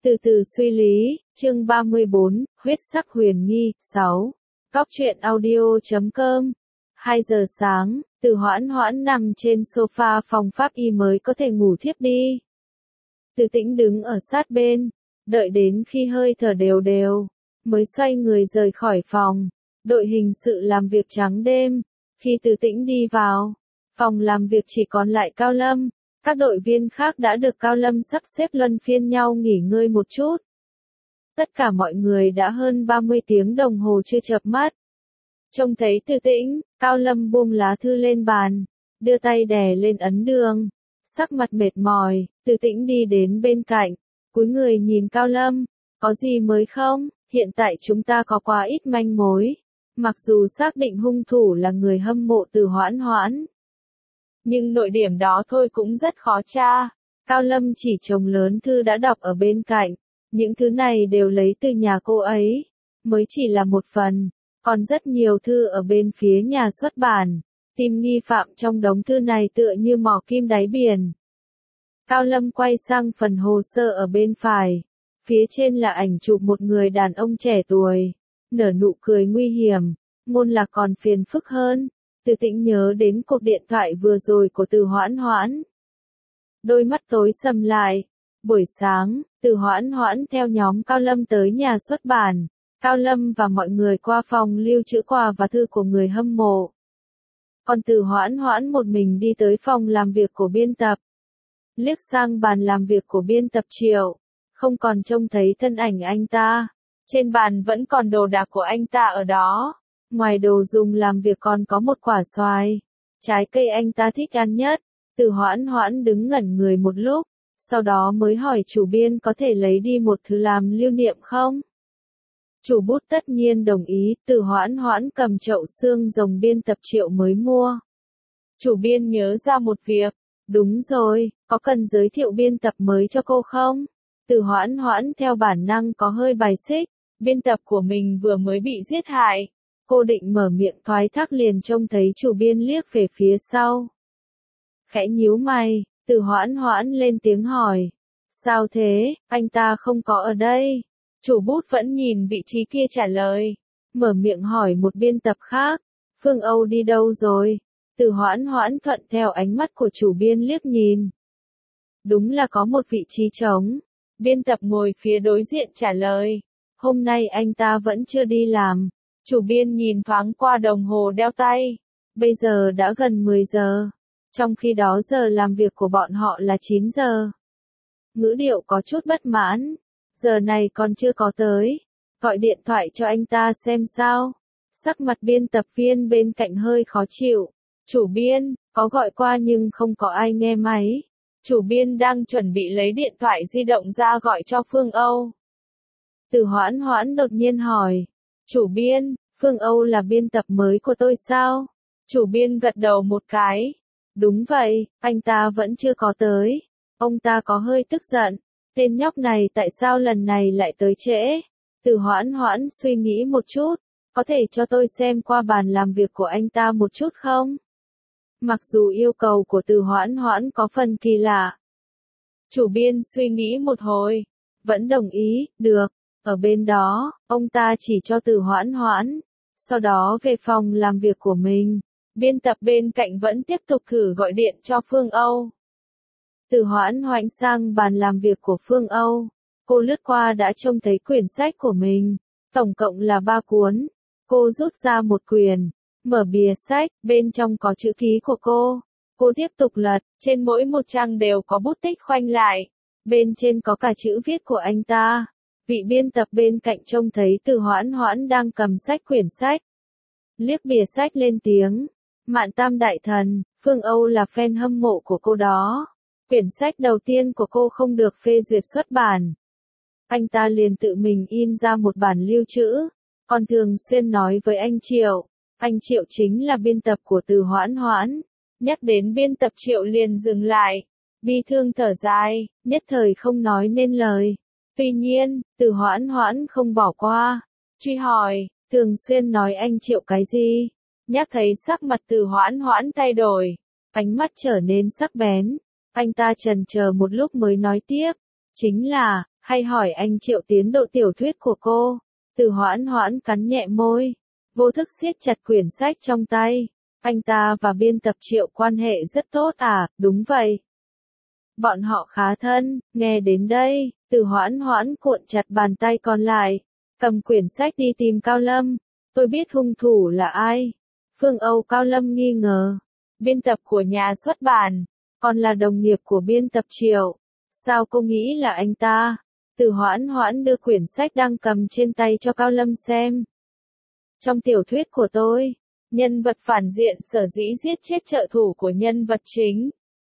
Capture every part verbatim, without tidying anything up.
Từ từ suy lý, chương ba mươi bốn, huyết sắc huyền nghi, sáu. Góc truyện audio chấm com. hai giờ sáng, Từ Hoãn Hoãn nằm trên sofa phòng pháp y mới có thể ngủ thiếp đi. Từ Tĩnh đứng ở sát bên, đợi đến khi hơi thở đều đều, mới xoay người rời khỏi phòng. Đội hình sự làm việc trắng đêm. Khi Từ Tĩnh đi vào, phòng làm việc chỉ còn lại Cao Lâm. Các đội viên khác đã được Cao Lâm sắp xếp luân phiên nhau nghỉ ngơi một chút. Tất cả mọi người đã hơn ba mươi tiếng đồng hồ chưa chợp mắt. Trông thấy Từ Tĩnh, Cao Lâm buông lá thư lên bàn, đưa tay đè lên ấn đường. Sắc mặt mệt mỏi, Từ Tĩnh đi đến bên cạnh, cúi người nhìn Cao Lâm, có gì mới không? Hiện tại chúng ta có quá ít manh mối. Mặc dù xác định hung thủ là người hâm mộ Từ Hoãn Hoãn, nhưng nội điểm đó thôi cũng rất khó tra. Cao Lâm chỉ chồng lớn thư đã đọc ở bên cạnh. Những thứ này đều lấy từ nhà cô ấy. Mới chỉ là một phần. Còn rất nhiều thư ở bên phía nhà xuất bản. Tìm nghi phạm trong đống thư này tựa như mò kim đáy biển. Cao Lâm quay sang phần hồ sơ ở bên phải. Phía trên là ảnh chụp một người đàn ông trẻ tuổi. Nở nụ cười nguy hiểm. Ngôn lạc còn phiền phức hơn. Từ Tĩnh nhớ đến cuộc điện thoại vừa rồi của Từ Hoãn Hoãn. Đôi mắt tối sầm lại. Buổi sáng, Từ Hoãn Hoãn theo nhóm Cao Lâm tới nhà xuất bản. Cao Lâm và mọi người qua phòng lưu trữ quà và thư của người hâm mộ. Còn Từ Hoãn Hoãn một mình đi tới phòng làm việc của biên tập. Liếc sang bàn làm việc của biên tập Triệu. Không còn trông thấy thân ảnh anh ta. Trên bàn vẫn còn đồ đạc của anh ta ở đó. Ngoài đồ dùng làm việc còn có một quả xoài, trái cây anh ta thích ăn nhất. Từ Hoãn Hoãn đứng ngẩn người một lúc, sau đó mới hỏi chủ biên có thể lấy đi một thứ làm lưu niệm không? Chủ bút tất nhiên đồng ý. Từ Hoãn Hoãn cầm chậu xương rồng biên tập Triệu mới mua. Chủ biên nhớ ra một việc. Đúng rồi, có cần giới thiệu biên tập mới cho cô không? Từ Hoãn Hoãn theo bản năng có hơi bài xích. Biên tập của mình vừa mới bị giết hại. Cô định mở miệng thoái thác liền trông thấy chủ biên liếc về phía sau. Khẽ nhíu mày, Từ Hoãn Hoãn lên tiếng hỏi. Sao thế, anh ta không có ở đây? Chủ bút vẫn nhìn vị trí kia trả lời. Mở miệng hỏi một biên tập khác. Phương Âu đi đâu rồi? Từ Hoãn Hoãn thuận theo ánh mắt của chủ biên liếc nhìn. Đúng là có một vị trí trống. Biên tập ngồi phía đối diện trả lời. Hôm nay anh ta vẫn chưa đi làm. Chủ biên nhìn thoáng qua đồng hồ đeo tay. Bây giờ đã gần mười giờ. Trong khi đó giờ làm việc của bọn họ là chín giờ. Ngữ điệu có chút bất mãn. Giờ này còn chưa có tới. Gọi điện thoại cho anh ta xem sao. Sắc mặt biên tập viên bên cạnh hơi khó chịu. Chủ biên, có gọi qua nhưng không có ai nghe máy. Chủ biên đang chuẩn bị lấy điện thoại di động ra gọi cho Phương Âu. Từ Hoãn Hoãn đột nhiên hỏi. Chủ biên, Phương Âu là biên tập mới của tôi sao? Chủ biên gật đầu một cái. Đúng vậy, anh ta vẫn chưa có tới. Ông ta có hơi tức giận. Tên nhóc này tại sao lần này lại tới trễ? Từ Hoãn Hoãn suy nghĩ một chút. Có thể cho tôi xem qua bàn làm việc của anh ta một chút không? Mặc dù yêu cầu của Từ Hoãn Hoãn có phần kỳ lạ. Chủ biên suy nghĩ một hồi. Vẫn đồng ý, được. Ở bên đó, ông ta chỉ cho Từ Hoãn Hoãn. Sau đó về phòng làm việc của mình. Biên tập bên cạnh vẫn tiếp tục thử gọi điện cho Phương Âu. Từ Hoãn Hoãn sang bàn làm việc của Phương Âu. Cô lướt qua đã trông thấy quyển sách của mình. Tổng cộng là ba cuốn. Cô rút ra một quyển. Mở bìa sách, bên trong có chữ ký của cô. Cô tiếp tục lật, trên mỗi một trang đều có bút tích khoanh lại. Bên trên có cả chữ viết của anh ta. Vị biên tập bên cạnh trông thấy Từ Hoãn Hoãn đang cầm sách quyển sách. Liếc bìa sách lên tiếng. Mạn Tam Đại Thần, Phương Âu là fan hâm mộ của cô đó. Quyển sách đầu tiên của cô không được phê duyệt xuất bản. Anh ta liền tự mình in ra một bản lưu trữ. Còn thường xuyên nói với anh Triệu. Anh Triệu chính là biên tập của Từ Hoãn Hoãn. Nhắc đến biên tập Triệu liền dừng lại. Bi thương thở dài, nhất thời không nói nên lời. Tuy nhiên, Từ Hoãn Hoãn không bỏ qua. Truy hỏi, thường xuyên nói anh Triệu cái gì? Nhắc thấy sắc mặt Từ Hoãn Hoãn thay đổi. Ánh mắt trở nên sắc bén. Anh ta chần chờ một lúc mới nói tiếp. Chính là, Hay hỏi anh Triệu tiến độ tiểu thuyết của cô. Từ Hoãn Hoãn cắn nhẹ môi, vô thức siết chặt quyển sách trong tay. Anh ta và biên tập Triệu quan hệ rất tốt à, đúng vậy. Bọn họ khá thân, nghe đến đây, Từ Hoãn Hoãn cuộn chặt bàn tay còn lại, cầm quyển sách đi tìm Cao Lâm. Tôi biết hung thủ là ai. Phương Âu. Cao Lâm nghi ngờ. Biên tập của nhà xuất bản, còn là đồng nghiệp của biên tập Triệu. Sao cô nghĩ là anh ta? Từ Hoãn Hoãn đưa quyển sách đang cầm trên tay cho Cao Lâm xem. Trong tiểu thuyết của tôi, nhân vật phản diện sở dĩ giết chết trợ thủ của nhân vật chính.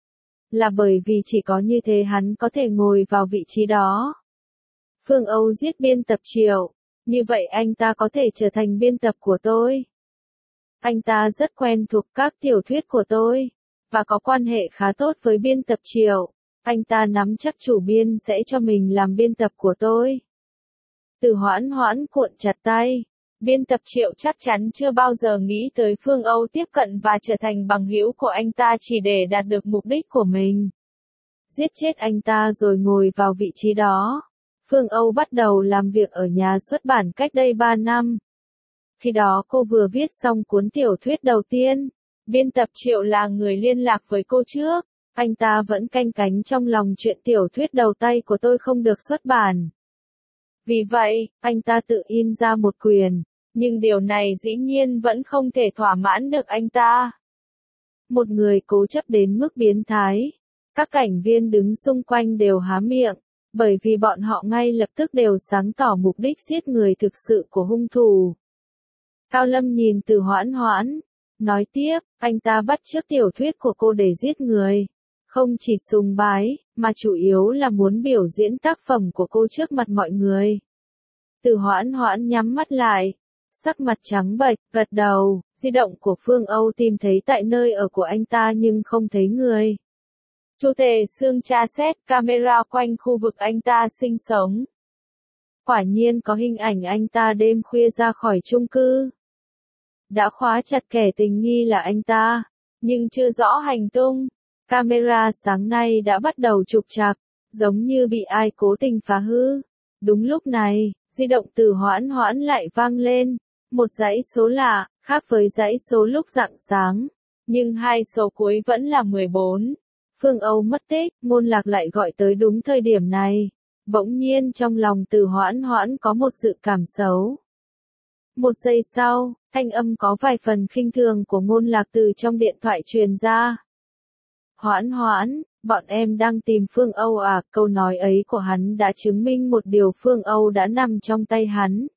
Là bởi vì chỉ có như thế hắn có thể ngồi vào vị trí đó. Phương Âu giết biên tập Triệu, như vậy anh ta có thể trở thành biên tập của tôi. Anh ta rất quen thuộc các tiểu thuyết của tôi, và có quan hệ khá tốt với biên tập Triệu. Anh ta nắm chắc chủ biên sẽ cho mình làm biên tập của tôi. Từ Hoãn Hoãn cuộn chặt tay. Biên tập Triệu chắc chắn chưa bao giờ nghĩ tới Phương Âu tiếp cận và trở thành bằng hữu của anh ta chỉ để đạt được mục đích của mình. Giết chết anh ta rồi ngồi vào vị trí đó. Phương Âu bắt đầu làm việc ở nhà xuất bản cách đây ba năm. Khi đó cô vừa viết xong cuốn tiểu thuyết đầu tiên. Biên tập Triệu là người liên lạc với cô trước. Anh ta vẫn canh cánh trong lòng chuyện tiểu thuyết đầu tay của tôi không được xuất bản. Vì vậy, anh ta tự in ra một quyển, nhưng điều này dĩ nhiên vẫn không thể thỏa mãn được anh ta. Một người cố chấp đến mức biến thái. Các cảnh viên đứng xung quanh đều há miệng, bởi vì bọn họ ngay lập tức đều sáng tỏ mục đích giết người thực sự của hung thủ. Cao Lâm nhìn Từ Hoãn Hoãn, nói tiếp, anh ta bắt chước tiểu thuyết của cô để giết người. Không chỉ sùng bái, mà chủ yếu là muốn biểu diễn tác phẩm của cô trước mặt mọi người. Từ Hoãn Hoãn nhắm mắt lại, sắc mặt trắng bệch, gật đầu. Di động của Phương Âu tìm thấy tại nơi ở của anh ta nhưng không thấy người. Chu Tề Sương tra xét camera quanh khu vực anh ta sinh sống. Quả nhiên có hình ảnh anh ta đêm khuya ra khỏi chung cư. Đã khóa chặt kẻ tình nghi là anh ta, nhưng chưa rõ hành tung. Camera sáng nay đã bắt đầu trục trặc, giống như bị ai cố tình phá hư. Đúng lúc này, di động Từ Hoãn Hoãn lại vang lên. Một dãy số lạ, khác với dãy số lúc rạng sáng. Nhưng hai số cuối vẫn là mười bốn. Phương Âu mất tích, Ngôn Lạc lại gọi tới đúng thời điểm này. Bỗng nhiên trong lòng Từ Hoãn Hoãn có một dự cảm xấu. Một giây sau, thanh âm có vài phần khinh thường của Ngôn Lạc từ trong điện thoại truyền ra. Hoãn Hoãn, bọn em đang tìm Phương Âu à? Câu nói ấy của hắn đã chứng minh một điều, Phương Âu đã nằm trong tay hắn.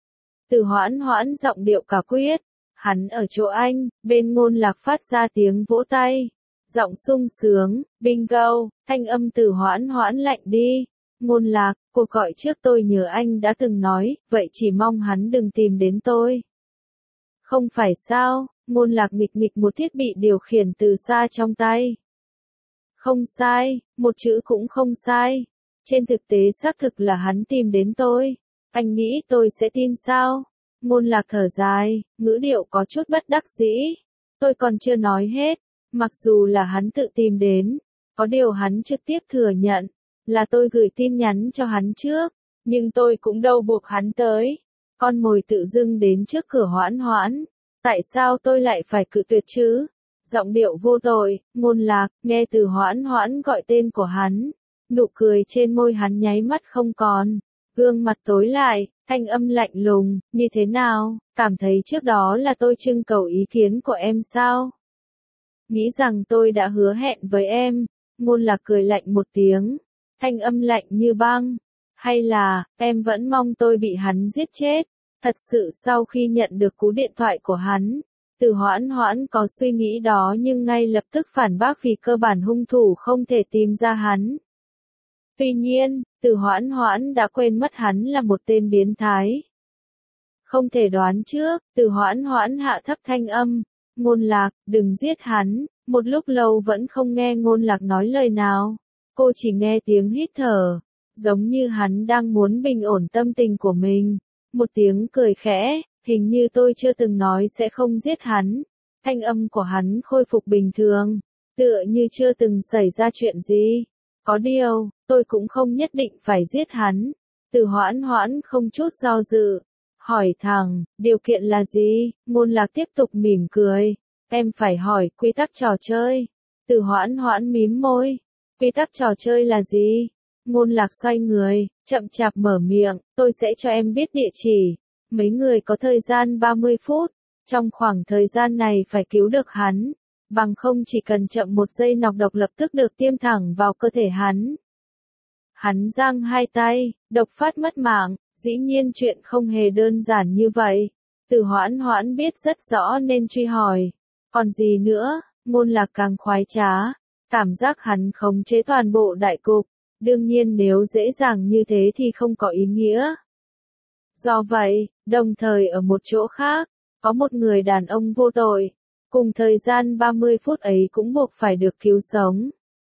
Từ Hoãn Hoãn giọng điệu cả quyết. Hắn ở chỗ anh. Bên Ngôn Lạc phát ra tiếng vỗ tay. Giọng sung sướng. Bingo. Thanh âm Từ Hoãn Hoãn lạnh đi. Ngôn Lạc, cuộc gọi trước tôi nhớ anh đã từng nói, vậy chỉ mong hắn đừng tìm đến tôi. Không phải sao? Ngôn Lạc nghịch nghịch một thiết bị điều khiển từ xa trong tay. Không sai, một chữ cũng không sai. Trên thực tế xác thực là hắn tìm đến tôi. Anh nghĩ tôi sẽ tin sao? Ngôn Lạc thở dài, ngữ điệu có chút bất đắc dĩ. Tôi còn chưa nói hết. Mặc dù là hắn tự tìm đến, có điều hắn trực tiếp thừa nhận là tôi gửi tin nhắn cho hắn trước, nhưng tôi cũng đâu buộc hắn tới. Con mồi tự dưng đến trước cửa Hoãn Hoãn. Tại sao tôi lại phải cự tuyệt chứ? Giọng điệu vô tội. Ngôn Lạc, nghe Từ Hoãn Hoãn gọi tên của hắn. Nụ cười trên môi hắn nháy mắt không còn. Gương mặt tối lại, thanh âm lạnh lùng, như thế nào? Cảm thấy trước đó là tôi trưng cầu ý kiến của em sao? Nghĩ rằng tôi đã hứa hẹn với em. Ngôn Lạc cười lạnh một tiếng. Thanh âm lạnh như băng. Hay là, em vẫn mong tôi bị hắn giết chết? Thật sự sau khi nhận được cú điện thoại của hắn, Từ Hoãn Hoãn có suy nghĩ đó nhưng ngay lập tức phản bác vì cơ bản hung thủ không thể tìm ra hắn. Tuy nhiên, Từ Hoãn Hoãn đã quên mất hắn là một tên biến thái. Không thể đoán trước, Từ Hoãn Hoãn hạ thấp thanh âm. Ngôn Lạc, đừng giết hắn. Một lúc lâu vẫn không nghe Ngôn Lạc nói lời nào. Cô chỉ nghe tiếng hít thở, giống như hắn đang muốn bình ổn tâm tình của mình. Một tiếng cười khẽ, hình như tôi chưa từng nói sẽ không giết hắn. Thanh âm của hắn khôi phục bình thường, tựa như chưa từng xảy ra chuyện gì. Có điều, tôi cũng không nhất định phải giết hắn. Từ Hoãn Hoãn không chút do dự, hỏi thẳng, điều kiện là gì? Ngôn Lạc tiếp tục mỉm cười, em phải hỏi quy tắc trò chơi. Từ Hoãn Hoãn mím môi, quy tắc trò chơi là gì? Ngôn Lạc xoay người, chậm chạp mở miệng, tôi sẽ cho em biết địa chỉ. Mấy người có thời gian ba mươi phút, trong khoảng thời gian này phải cứu được hắn, bằng không chỉ cần chậm một giây nọc độc lập tức được tiêm thẳng vào cơ thể hắn. Hắn giang hai tay, độc phát mất mạng, dĩ nhiên chuyện không hề đơn giản như vậy. Từ Hoãn Hoãn biết rất rõ nên truy hỏi, còn gì nữa? Ngôn Lạc càng khoái trá, cảm giác hắn khống chế toàn bộ đại cục, đương nhiên nếu dễ dàng như thế thì không có ý nghĩa. Do vậy, đồng thời ở một chỗ khác, có một người đàn ông vô tội, cùng thời gian ba mươi phút ấy cũng buộc phải được cứu sống.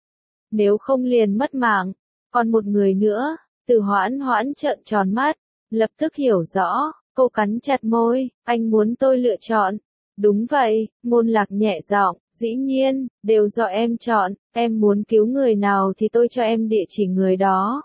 Nếu không liền mất mạng, còn một người nữa. Từ Hoãn Hoãn trợn tròn mắt, lập tức hiểu rõ, cô cắn chặt môi, anh muốn tôi lựa chọn. Đúng vậy, Ngôn Lạc nhẹ giọng, dĩ nhiên, đều do em chọn, em muốn cứu người nào thì tôi cho em địa chỉ người đó.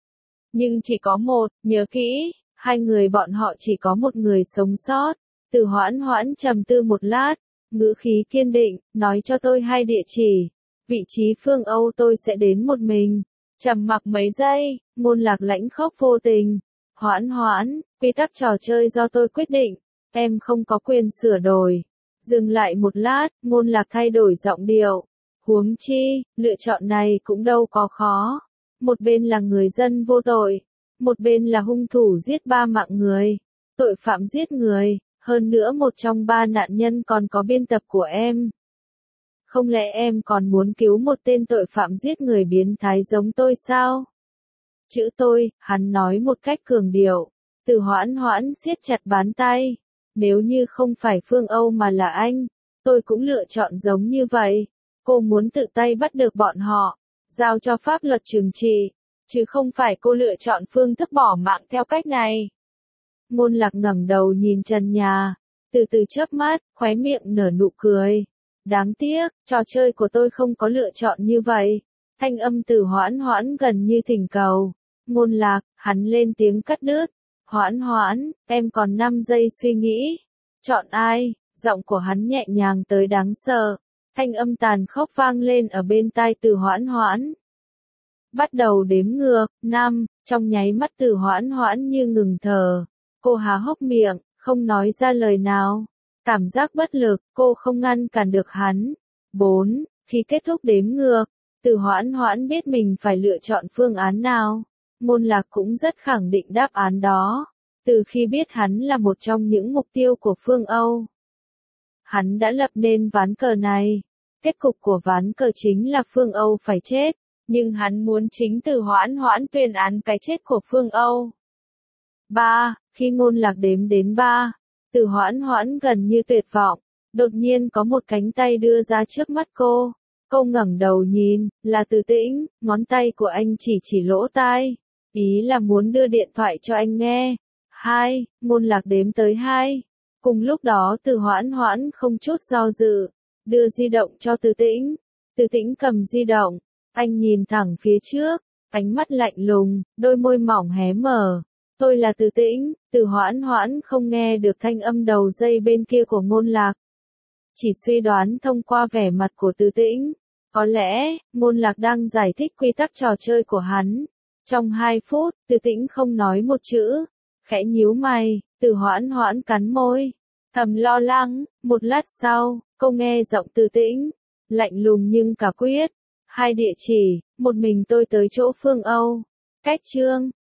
Nhưng chỉ có một, nhớ kỹ, hai người bọn họ chỉ có một người sống sót. Từ Hoãn Hoãn trầm tư một lát, ngữ khí kiên định, nói cho tôi hai địa chỉ. Vị trí Phương Âu tôi sẽ đến một mình. Trầm mặc mấy giây, Ngôn Lạc lãnh khốc vô tình. Hoãn Hoãn, quy tắc trò chơi do tôi quyết định, em không có quyền sửa đổi. Dừng lại một lát, Ngôn Lạc thay đổi giọng điệu. Huống chi, lựa chọn này cũng đâu có khó. Một bên là người dân vô tội, một bên là hung thủ giết ba mạng người, tội phạm giết người, hơn nữa một trong ba nạn nhân còn có biên tập của em. Không lẽ em còn muốn cứu một tên tội phạm giết người biến thái giống tôi sao? Chữ tôi, hắn nói một cách cường điệu. Từ Hoãn Hoãn siết chặt bàn tay. Nếu như không phải Phương Âu mà là anh, tôi cũng lựa chọn giống như vậy. Cô muốn tự tay bắt được bọn họ, giao cho pháp luật trừng trị, chứ không phải cô lựa chọn phương thức bỏ mạng theo cách này. Ngôn Lạc ngẩng đầu nhìn trần nhà, từ từ chớp mắt, khóe miệng nở nụ cười. Đáng tiếc, trò chơi của tôi không có lựa chọn như vậy. Thanh âm Từ Hoãn Hoãn gần như thỉnh cầu. Ngôn Lạc, hắn lên tiếng cắt đứt. Hoãn Hoãn, em còn năm giây suy nghĩ. Chọn ai? Giọng của hắn nhẹ nhàng tới đáng sợ. Thanh âm tàn khốc vang lên ở bên tai Từ Hoãn Hoãn. Bắt đầu đếm ngược, năm, trong nháy mắt Từ Hoãn Hoãn như ngừng thở. Cô há hốc miệng, không nói ra lời nào. Cảm giác bất lực, cô không ngăn cản được hắn. Bốn, khi kết thúc đếm ngược, Từ Hoãn Hoãn biết mình phải lựa chọn phương án nào. Ngôn Lạc cũng rất khẳng định đáp án đó. Từ khi biết hắn là một trong những mục tiêu của Phương Âu, hắn đã lập nên ván cờ này. Kết cục của ván cờ chính là Phương Âu phải chết, nhưng hắn muốn chính Từ Hoãn Hoãn tuyên án cái chết của Phương Âu. Ba, khi Ngôn Lạc đếm đến ba, Từ Hoãn Hoãn gần như tuyệt vọng, đột nhiên có một cánh tay đưa ra trước mắt cô. Cô ngẩng đầu nhìn, là Từ Tĩnh, ngón tay của anh chỉ chỉ lỗ tai, ý là muốn đưa điện thoại cho anh nghe. Hai, Ngôn Lạc đếm tới hai. Cùng lúc đó Từ Hoãn Hoãn không chút do dự, đưa di động cho Từ Tĩnh. Từ Tĩnh cầm di động, anh nhìn thẳng phía trước, ánh mắt lạnh lùng, đôi môi mỏng hé mở. Tôi là Từ Tĩnh. Từ Hoãn Hoãn không nghe được thanh âm đầu dây bên kia của Ngôn Lạc. Chỉ suy đoán thông qua vẻ mặt của Từ Tĩnh, có lẽ, Ngôn Lạc đang giải thích quy tắc trò chơi của hắn. Trong hai phút, Từ Tĩnh không nói một chữ, khẽ nhíu mày. Từ Hoãn Hoãn cắn môi, thầm lo lắng. Một lát sau, cô nghe giọng Từ Tĩnh, lạnh lùng nhưng cả quyết. Hai địa chỉ, một mình tôi tới chỗ Phương Âu. Cách chương